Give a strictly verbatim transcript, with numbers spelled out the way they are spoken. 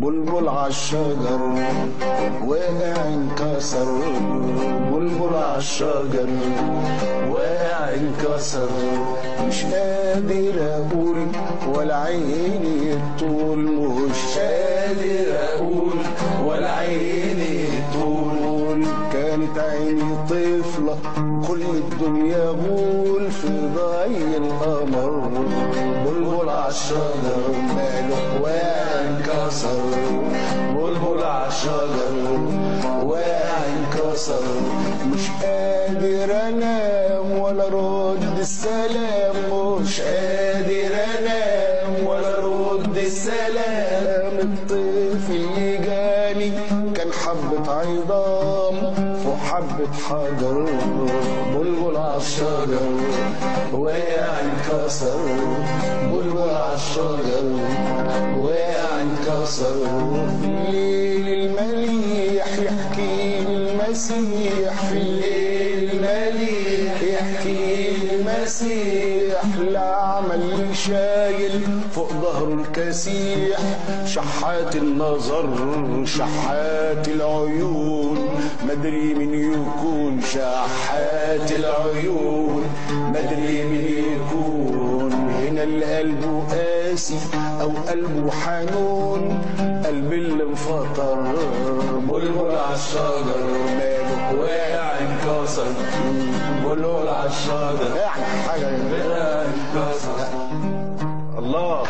بلبل عالشجر وقع انكسر، بلبل عالشجر وقع انكسر. مش قادر اقول ولا عيني طول، مش قادر اقول ولا عيني طول. كانت عيني طفلة كل الدنيا غول في ضي القمر. بلبل عالشجر ماله وقع انكسر، بلبل عالشجر وقع انكسر. مش قادر انام ولا رد السلام، مش قادر انام ولا رد السلام. الطفل اللي جالي كان حبة عظام فوق حبة حجر. بلبل عالشجر وقع انكسر، بلبل عالشجر وقع انكسر. في الليل المليح يحكي المسيح، في الليل المليح يحكي المسيح. الأعمى اللي شايل فوق ظهره الكسيح، شحات النظر شحات العيون، مدري من يكون شحات العيون، مدري من يكون. هنا القلب قاسي أو قلبه حنون، قلب اللي انفطر. بلبل عالشجر ماله وقع انكسر، بلبل عالشجر يعني حاجة انكسر. الله